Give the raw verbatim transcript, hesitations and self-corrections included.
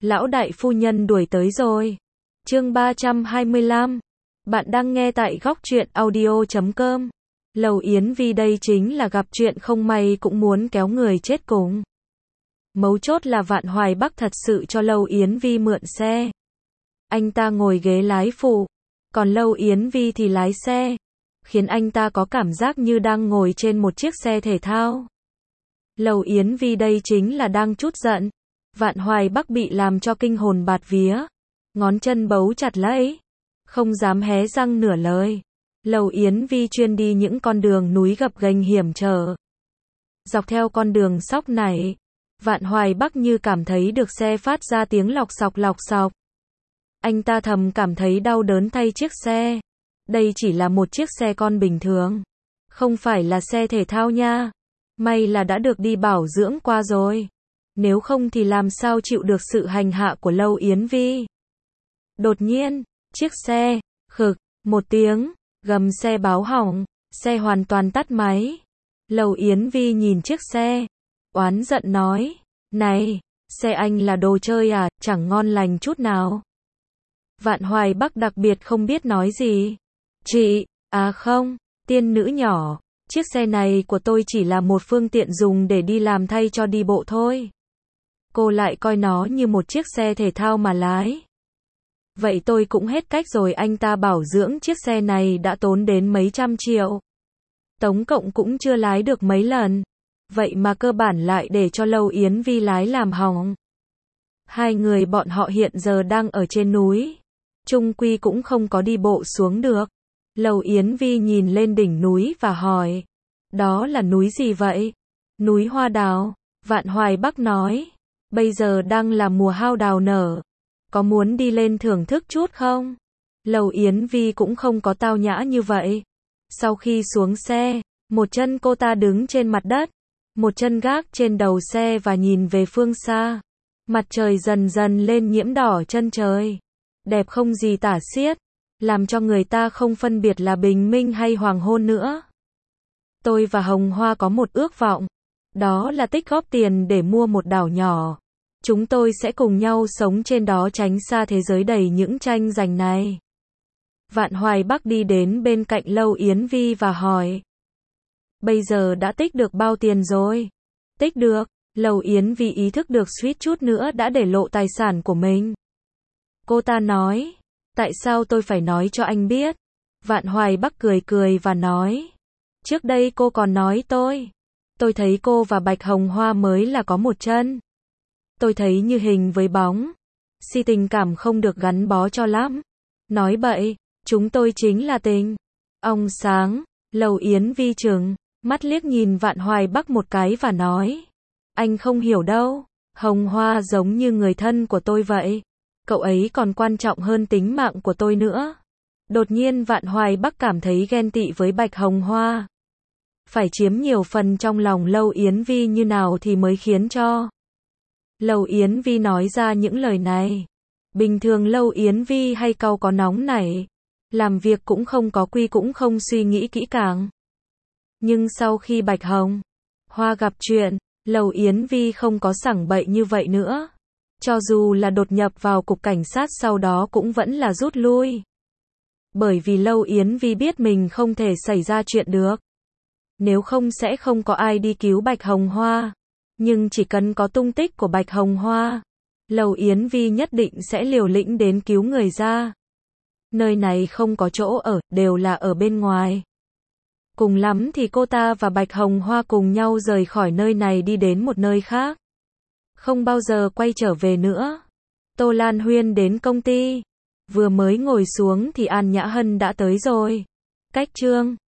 Lão đại phu nhân đuổi tới rồi. Chương ba trăm hai mươi lăm. Bạn đang nghe tại góc truyện audio chấm com. Lầu Yến Vi đây chính là gặp chuyện không may cũng muốn kéo người chết cùng. Mấu chốt là Vạn Hoài Bắc thật sự cho Lâu Yến Vi mượn xe. Anh ta ngồi ghế lái phụ, còn Lâu Yến Vi thì lái xe, khiến anh ta có cảm giác như đang ngồi trên một chiếc xe thể thao. Lâu Yến Vi đây chính là đang trút giận. Vạn Hoài Bắc bị làm cho kinh hồn bạt vía, ngón chân bấu chặt lấy, không dám hé răng nửa lời. Lâu Yến Vi chuyên đi những con đường núi gập ghềnh hiểm trở. Dọc theo con đường sóc này, Vạn Hoài Bắc như cảm thấy được xe phát ra tiếng lọc sọc lọc sọc. Anh ta thầm cảm thấy đau đớn thay chiếc xe. Đây chỉ là một chiếc xe con bình thường, không phải là xe thể thao nha. May là đã được đi bảo dưỡng qua rồi. Nếu không thì làm sao chịu được sự hành hạ của Lâu Yến Vi. Đột nhiên, chiếc xe, khực, một tiếng, gầm xe báo hỏng, xe hoàn toàn tắt máy. Lâu Yến Vi nhìn chiếc xe, oán giận nói, này, xe anh là đồ chơi à, chẳng ngon lành chút nào. Vạn Hoài Bắc đặc biệt không biết nói gì. Chị, à không, tiên nữ nhỏ, chiếc xe này của tôi chỉ là một phương tiện dùng để đi làm thay cho đi bộ thôi. Cô lại coi nó như một chiếc xe thể thao mà lái. Vậy tôi cũng hết cách rồi, anh ta bảo dưỡng chiếc xe này đã tốn đến mấy trăm triệu. Tổng cộng cũng chưa lái được mấy lần. Vậy mà cơ bản lại để cho Lâu Yến Vi lái làm hỏng. Hai người bọn họ hiện giờ đang ở trên núi. Chung quy cũng không có đi bộ xuống được. Lâu Yến Vi nhìn lên đỉnh núi và hỏi. Đó là núi gì vậy? Núi Hoa Đào. Vạn Hoài Bắc nói. Bây giờ đang là mùa hao đào nở. Có muốn đi lên thưởng thức chút không? Lâu Yến Vi cũng không có tao nhã như vậy. Sau khi xuống xe, một chân cô ta đứng trên mặt đất, một chân gác trên đầu xe và nhìn về phương xa. Mặt trời dần dần lên nhiễm đỏ chân trời. Đẹp không gì tả xiết, làm cho người ta không phân biệt là bình minh hay hoàng hôn nữa. Tôi và Hồng Hoa có một ước vọng. Đó là tích góp tiền để mua một đảo nhỏ. Chúng tôi sẽ cùng nhau sống trên đó tránh xa thế giới đầy những tranh giành này. Vạn Hoài Bắc đi đến bên cạnh Lâu Yến Vi và hỏi. Bây giờ đã tích được bao tiền rồi? Tích được. Lâu Yến Vi ý thức được suýt chút nữa đã để lộ tài sản của mình. Cô ta nói. Tại sao tôi phải nói cho anh biết? Vạn Hoài Bắc cười cười và nói. Trước đây cô còn nói tôi. Tôi thấy cô và Bạch Hồng Hoa mới là có một chân. Tôi thấy như hình với bóng. Si tình cảm không được gắn bó cho lắm. Nói bậy, chúng tôi chính là tình. Ông sáng, Lâu Yến Vi trừng mắt liếc nhìn Vạn Hoài Bắc một cái và nói. Anh không hiểu đâu, Hồng Hoa giống như người thân của tôi vậy. Cậu ấy còn quan trọng hơn tính mạng của tôi nữa. Đột nhiên Vạn Hoài Bắc cảm thấy ghen tị với Bạch Hồng Hoa. Phải chiếm nhiều phần trong lòng Lâu Yến Vi như nào thì mới khiến cho Lâu Yến Vi nói ra những lời này. Bình thường Lâu Yến Vi hay cau có nóng nảy, làm việc cũng không có quy cũng không suy nghĩ kỹ càng. Nhưng sau khi Bạch Hồng Hoa gặp chuyện, Lâu Yến Vi không có sảng bậy như vậy nữa. Cho dù là đột nhập vào cục cảnh sát sau đó cũng vẫn là rút lui. Bởi vì Lâu Yến Vi biết mình không thể xảy ra chuyện được. Nếu không sẽ không có ai đi cứu Bạch Hồng Hoa. Nhưng chỉ cần có tung tích của Bạch Hồng Hoa, Lâu Yến Vi nhất định sẽ liều lĩnh đến cứu người ra. Nơi này không có chỗ ở, đều là ở bên ngoài. Cùng lắm thì cô ta và Bạch Hồng Hoa cùng nhau rời khỏi nơi này đi đến một nơi khác. Không bao giờ quay trở về nữa. Tô Lan Huyên đến công ty. Vừa mới ngồi xuống thì An Nhã Hân đã tới rồi. Cách chương